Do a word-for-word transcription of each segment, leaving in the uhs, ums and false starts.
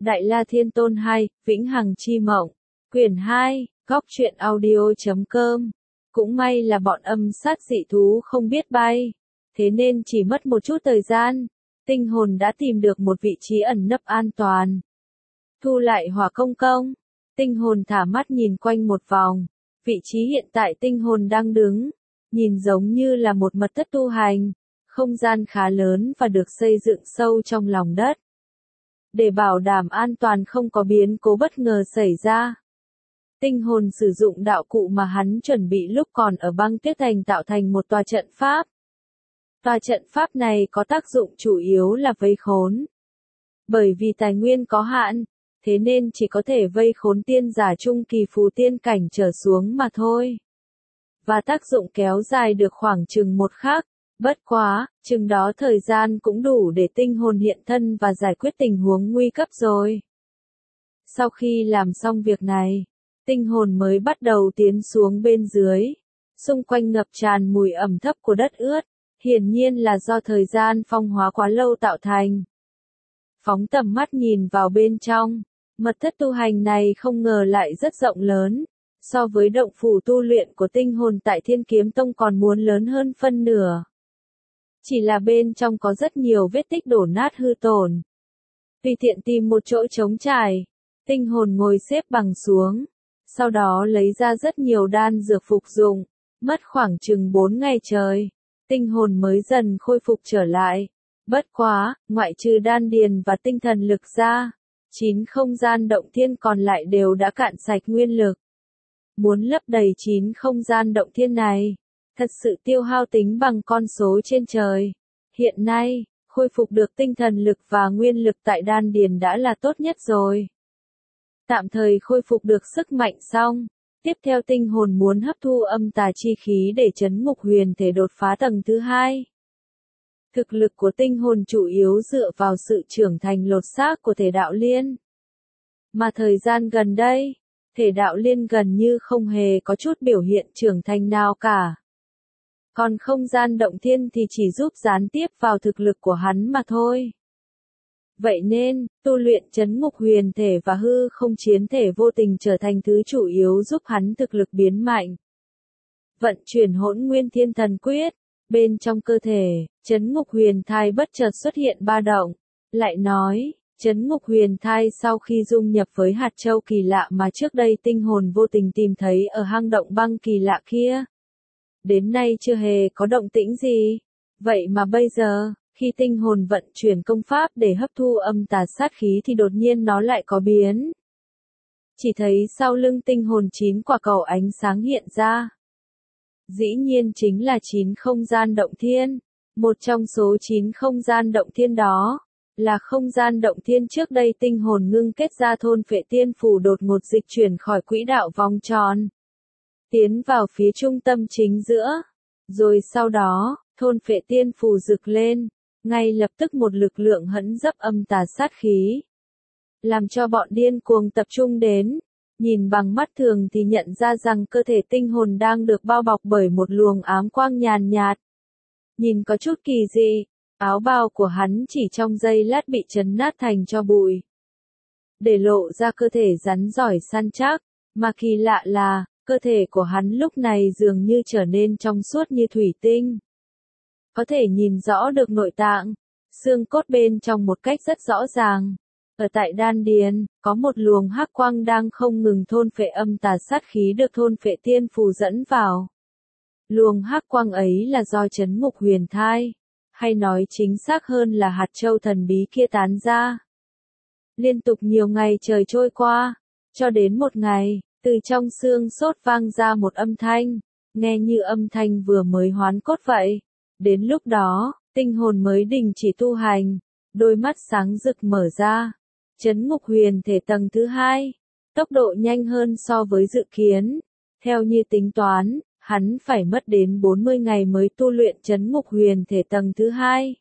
Đại La Thiên Tôn hai, Vĩnh Hằng Chi Mộng, quyển hai, góc truyện audio.com. Cũng may là bọn âm sát dị thú không biết bay, thế nên chỉ mất một chút thời gian, tinh hồn đã tìm được một vị trí ẩn nấp an toàn. Thu lại hỏa công công, tinh hồn thả mắt nhìn quanh một vòng, vị trí hiện tại tinh hồn đang đứng, nhìn giống như là một mật thất tu hành, không gian khá lớn và được xây dựng sâu trong lòng đất. Để bảo đảm an toàn không có biến cố bất ngờ xảy ra, tinh hồn sử dụng đạo cụ mà hắn chuẩn bị lúc còn ở băng tuyết thành tạo thành một tòa trận pháp. Tòa trận pháp này có tác dụng chủ yếu là vây khốn. Bởi vì tài nguyên có hạn, thế nên chỉ có thể vây khốn tiên giả trung kỳ phù tiên cảnh trở xuống mà thôi. Và tác dụng kéo dài được khoảng chừng một khắc, bất quá, chừng đó thời gian cũng đủ để tinh hồn hiện thân và giải quyết tình huống nguy cấp rồi. Sau khi làm xong việc này, tinh hồn mới bắt đầu tiến xuống bên dưới. Xung quanh ngập tràn mùi ẩm thấp của đất ướt, hiển nhiên là do thời gian phong hóa quá lâu tạo thành. Phóng tầm mắt nhìn vào bên trong, mật thất tu hành này không ngờ lại rất rộng lớn, so với động phủ tu luyện của tinh hồn tại Thiên Kiếm Tông còn muốn lớn hơn phân nửa. Chỉ là bên trong có rất nhiều vết tích đổ nát hư tổn. Tùy tiện tìm một chỗ trống trải, tinh hồn ngồi xếp bằng xuống, sau đó lấy ra rất nhiều đan dược phục dụng, mất khoảng chừng bốn ngày trời, tinh hồn mới dần khôi phục trở lại. Bất quá, ngoại trừ đan điền và tinh thần lực ra, chín không gian động thiên còn lại đều đã cạn sạch nguyên lực. Muốn lấp đầy chín không gian động thiên này, thật sự tiêu hao tính bằng con số trên trời. Hiện nay, khôi phục được tinh thần lực và nguyên lực tại đan điền đã là tốt nhất rồi. Tạm thời khôi phục được sức mạnh xong, tiếp theo tinh hồn muốn hấp thu âm tà chi khí để trấn ngục huyền thể đột phá tầng thứ hai. Thực lực của tinh hồn chủ yếu dựa vào sự trưởng thành lột xác của thể đạo liên. Mà thời gian gần đây, thể đạo liên gần như không hề có chút biểu hiện trưởng thành nào cả. Còn không gian động thiên thì chỉ giúp gián tiếp vào thực lực của hắn mà thôi. Vậy nên, tu luyện trấn ngục huyền thể và hư không chiến thể vô tình trở thành thứ chủ yếu giúp hắn thực lực biến mạnh. Vận chuyển hỗn nguyên thiên thần quyết, bên trong cơ thể, trấn ngục huyền thai bất chợt xuất hiện ba động. Lại nói, trấn ngục huyền thai sau khi dung nhập với hạt châu kỳ lạ mà trước đây tinh hồn vô tình tìm thấy ở hang động băng kỳ lạ kia. Đến nay chưa hề có động tĩnh gì. Vậy mà bây giờ, khi tinh hồn vận chuyển công pháp để hấp thu âm tà sát khí thì đột nhiên nó lại có biến. Chỉ thấy sau lưng tinh hồn chín quả cầu ánh sáng hiện ra. Dĩ nhiên chính là chín không gian động thiên. Một trong số chín không gian động thiên đó, là không gian động thiên trước đây tinh hồn ngưng kết ra thôn phệ tiên phù đột ngột dịch chuyển khỏi quỹ đạo vòng tròn. Tiến vào phía trung tâm chính giữa. Rồi sau đó, thôn phệ tiên phù rực lên, ngay lập tức một lực lượng hẫn dấp âm tà sát khí. Làm cho bọn điên cuồng tập trung đến, nhìn bằng mắt thường thì nhận ra rằng cơ thể tinh hồn đang được bao bọc bởi một luồng ám quang nhàn nhạt. Nhìn có chút kỳ dị, áo bào của hắn chỉ trong giây lát bị chấn nát thành tro bụi. Để lộ ra cơ thể rắn giỏi săn chắc, mà kỳ lạ là, cơ thể của hắn lúc này dường như trở nên trong suốt như thủy tinh. Có thể nhìn rõ được nội tạng, xương cốt bên trong một cách rất rõ ràng. Ở tại đan điền, có một luồng hắc quang đang không ngừng thôn phệ âm tà sát khí được thôn phệ tiên phù dẫn vào. Luồng hắc quang ấy là do trấn ngục huyền thai, hay nói chính xác hơn là hạt châu thần bí kia tán ra. Liên tục nhiều ngày trời trôi qua, cho đến một ngày, từ trong xương sốt vang ra một âm thanh, nghe như âm thanh vừa mới hoán cốt vậy. Đến lúc đó, tinh hồn mới đình chỉ tu hành, đôi mắt sáng rực mở ra. Trấn ngục huyền thể tầng thứ hai, tốc độ nhanh hơn so với dự kiến. Theo như tính toán, hắn phải mất đến bốn mươi ngày mới tu luyện trấn ngục huyền thể tầng thứ hai.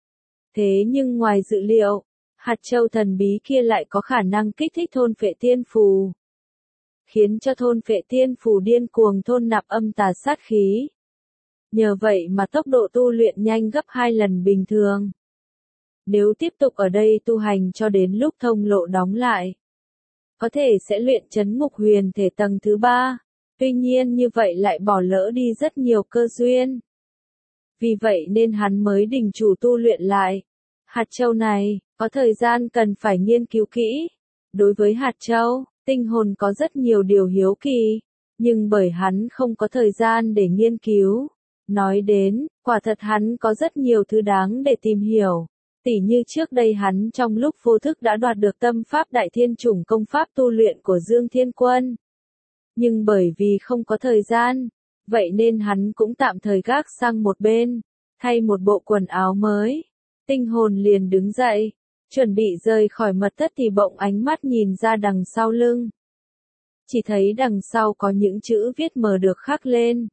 Thế nhưng ngoài dự liệu, hạt châu thần bí kia lại có khả năng kích thích thôn phệ tiên phù, khiến cho thôn phệ tiên phù điên cuồng thôn nạp âm tà sát khí. Nhờ vậy mà tốc độ tu luyện nhanh gấp hai lần bình thường. Nếu tiếp tục ở đây tu hành cho đến lúc thông lộ đóng lại, có thể sẽ luyện chấn ngục huyền thể tầng thứ ba. Tuy nhiên như vậy lại bỏ lỡ đi rất nhiều cơ duyên. Vì vậy nên hắn mới đình chủ tu luyện lại. Hạt châu này, có thời gian cần phải nghiên cứu kỹ. Đối với hạt châu, tinh hồn có rất nhiều điều hiếu kỳ, nhưng bởi hắn không có thời gian để nghiên cứu. Nói đến, quả thật hắn có rất nhiều thứ đáng để tìm hiểu. Tỉ như trước đây hắn trong lúc vô thức đã đoạt được tâm pháp Đại Thiên Chủng công pháp tu luyện của Dương Thiên Quân. Nhưng bởi vì không có thời gian, vậy nên hắn cũng tạm thời gác sang một bên, thay một bộ quần áo mới. Tinh hồn liền đứng dậy, chuẩn bị rời khỏi mật thất thì bỗng ánh mắt nhìn ra đằng sau lưng. Chỉ thấy đằng sau có những chữ viết mờ được khắc lên.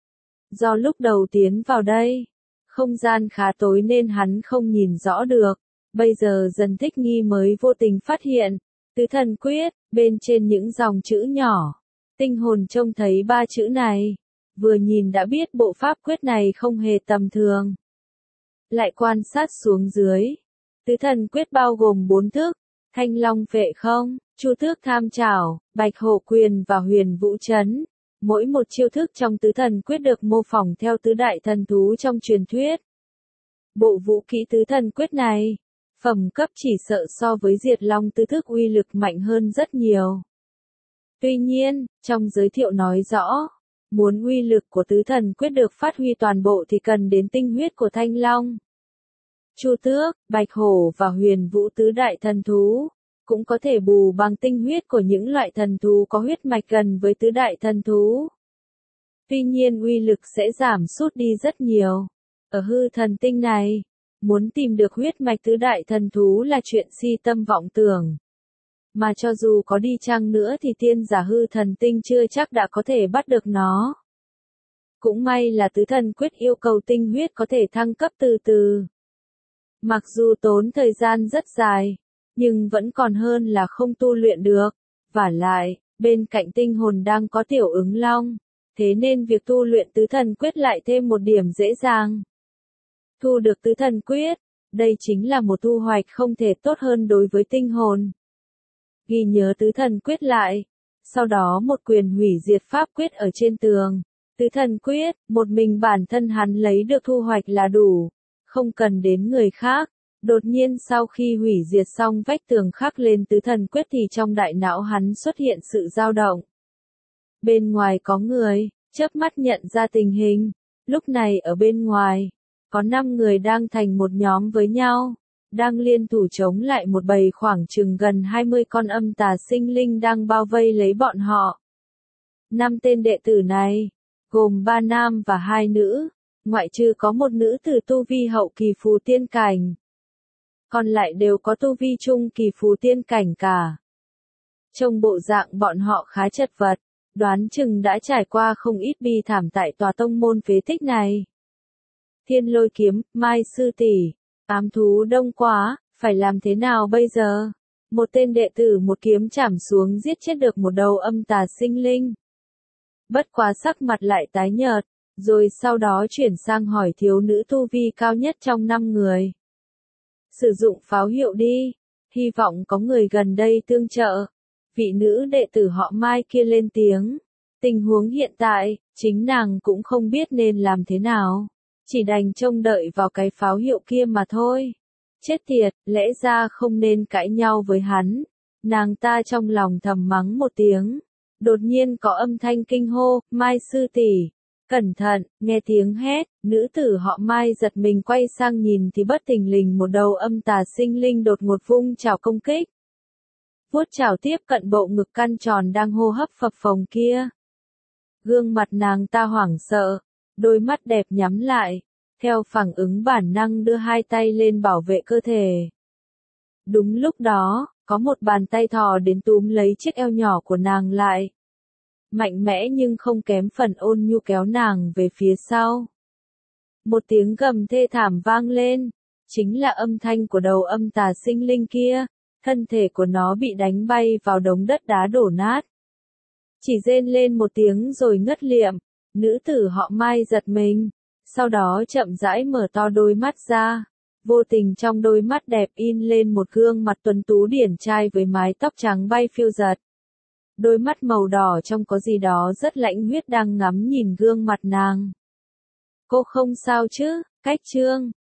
Do lúc đầu tiến vào đây, không gian khá tối nên hắn không nhìn rõ được, bây giờ dần thích nghi mới vô tình phát hiện. Tứ thần quyết, bên trên những dòng chữ nhỏ. Tinh hồn trông thấy ba chữ này, vừa nhìn đã biết bộ pháp quyết này không hề tầm thường. Lại quan sát xuống dưới, tứ thần quyết bao gồm bốn thức, Thanh Long Phệ Không, Chu Tước Tham Chảo, Bạch Hổ Quyền và Huyền Vũ Chấn. Mỗi một chiêu thức trong tứ thần quyết được mô phỏng theo tứ đại thần thú trong truyền thuyết. Bộ vũ kỹ tứ thần quyết này, phẩm cấp chỉ sợ so với Diệt Long tứ thức uy lực mạnh hơn rất nhiều. Tuy nhiên, trong giới thiệu nói rõ, muốn uy lực của tứ thần quyết được phát huy toàn bộ thì cần đến tinh huyết của Thanh Long, Chu Tước, Bạch Hổ và Huyền Vũ tứ đại thần thú, cũng có thể bù bằng tinh huyết của những loại thần thú có huyết mạch gần với tứ đại thần thú. Tuy nhiên uy lực sẽ giảm sút đi rất nhiều. Ở hư thần tinh này, muốn tìm được huyết mạch tứ đại thần thú là chuyện si tâm vọng tưởng. Mà cho dù có đi chăng nữa thì tiên giả hư thần tinh chưa chắc đã có thể bắt được nó. Cũng may là tứ thần quyết yêu cầu tinh huyết có thể thăng cấp từ từ. Mặc dù tốn thời gian rất dài, nhưng vẫn còn hơn là không tu luyện được. Vả lại, bên cạnh tinh hồn đang có tiểu ứng long, thế nên việc tu luyện tứ thần quyết lại thêm một điểm dễ dàng. Thu được tứ thần quyết, đây chính là một thu hoạch không thể tốt hơn đối với tinh hồn. Ghi nhớ tứ thần quyết lại, sau đó một quyền hủy diệt pháp quyết ở trên tường. Tứ thần quyết, một mình bản thân hắn lấy được thu hoạch là đủ, không cần đến người khác. Đột nhiên sau khi hủy diệt xong vách tường khắc lên tứ thần quyết thì trong đại não hắn xuất hiện sự dao động. Bên ngoài có người, chớp mắt nhận ra tình hình. Lúc này ở bên ngoài, có năm người đang thành một nhóm với nhau, đang liên thủ chống lại một bầy khoảng chừng gần hai mươi con âm tà sinh linh đang bao vây lấy bọn họ. Năm tên đệ tử này, gồm ba nam và hai nữ, ngoại trừ có một nữ tử tu vi hậu kỳ phù tiên cảnh. Còn lại đều có tu vi trung kỳ phù tiên cảnh cả. Trông bộ dạng bọn họ khá chật vật, đoán chừng đã trải qua không ít bi thảm tại tòa tông môn phế tích này. Thiên Lôi Kiếm, Mai sư tỷ, ám thú đông quá, phải làm thế nào bây giờ? Một tên đệ tử một kiếm chảm xuống giết chết được một đầu âm tà sinh linh. Bất quá sắc mặt lại tái nhợt, rồi sau đó chuyển sang hỏi thiếu nữ tu vi cao nhất trong năm người. Sử dụng pháo hiệu đi, hy vọng có người gần đây tương trợ. Vị nữ đệ tử họ Mai kia lên tiếng. Tình huống hiện tại, chính nàng cũng không biết nên làm thế nào. Chỉ đành trông đợi vào cái pháo hiệu kia mà thôi. Chết tiệt, lẽ ra không nên cãi nhau với hắn. Nàng ta trong lòng thầm mắng một tiếng. Đột nhiên có âm thanh kinh hô, Mai sư tỷ, cẩn thận, nghe tiếng hét, nữ tử họ Mai giật mình quay sang nhìn thì bất thình lình một đầu âm tà sinh linh đột ngột vung chảo công kích. Vuốt chảo tiếp cận bộ ngực căn tròn đang hô hấp phập phồng kia. Gương mặt nàng ta hoảng sợ, đôi mắt đẹp nhắm lại, theo phản ứng bản năng đưa hai tay lên bảo vệ cơ thể. Đúng lúc đó, có một bàn tay thò đến túm lấy chiếc eo nhỏ của nàng lại. Mạnh mẽ nhưng không kém phần ôn nhu kéo nàng về phía sau. Một tiếng gầm thê thảm vang lên, chính là âm thanh của đầu âm tà sinh linh kia, thân thể của nó bị đánh bay vào đống đất đá đổ nát. Chỉ rên lên một tiếng rồi ngất liệm, nữ tử họ Mai giật mình, sau đó chậm rãi mở to đôi mắt ra, Vô tình trong đôi mắt đẹp in lên một gương mặt tuấn tú điển trai với mái tóc trắng bay phiêu dật. Đôi mắt màu đỏ trông có gì đó rất lãnh huyết đang ngắm nhìn gương mặt nàng. Cô không sao chứ, Cách Trương.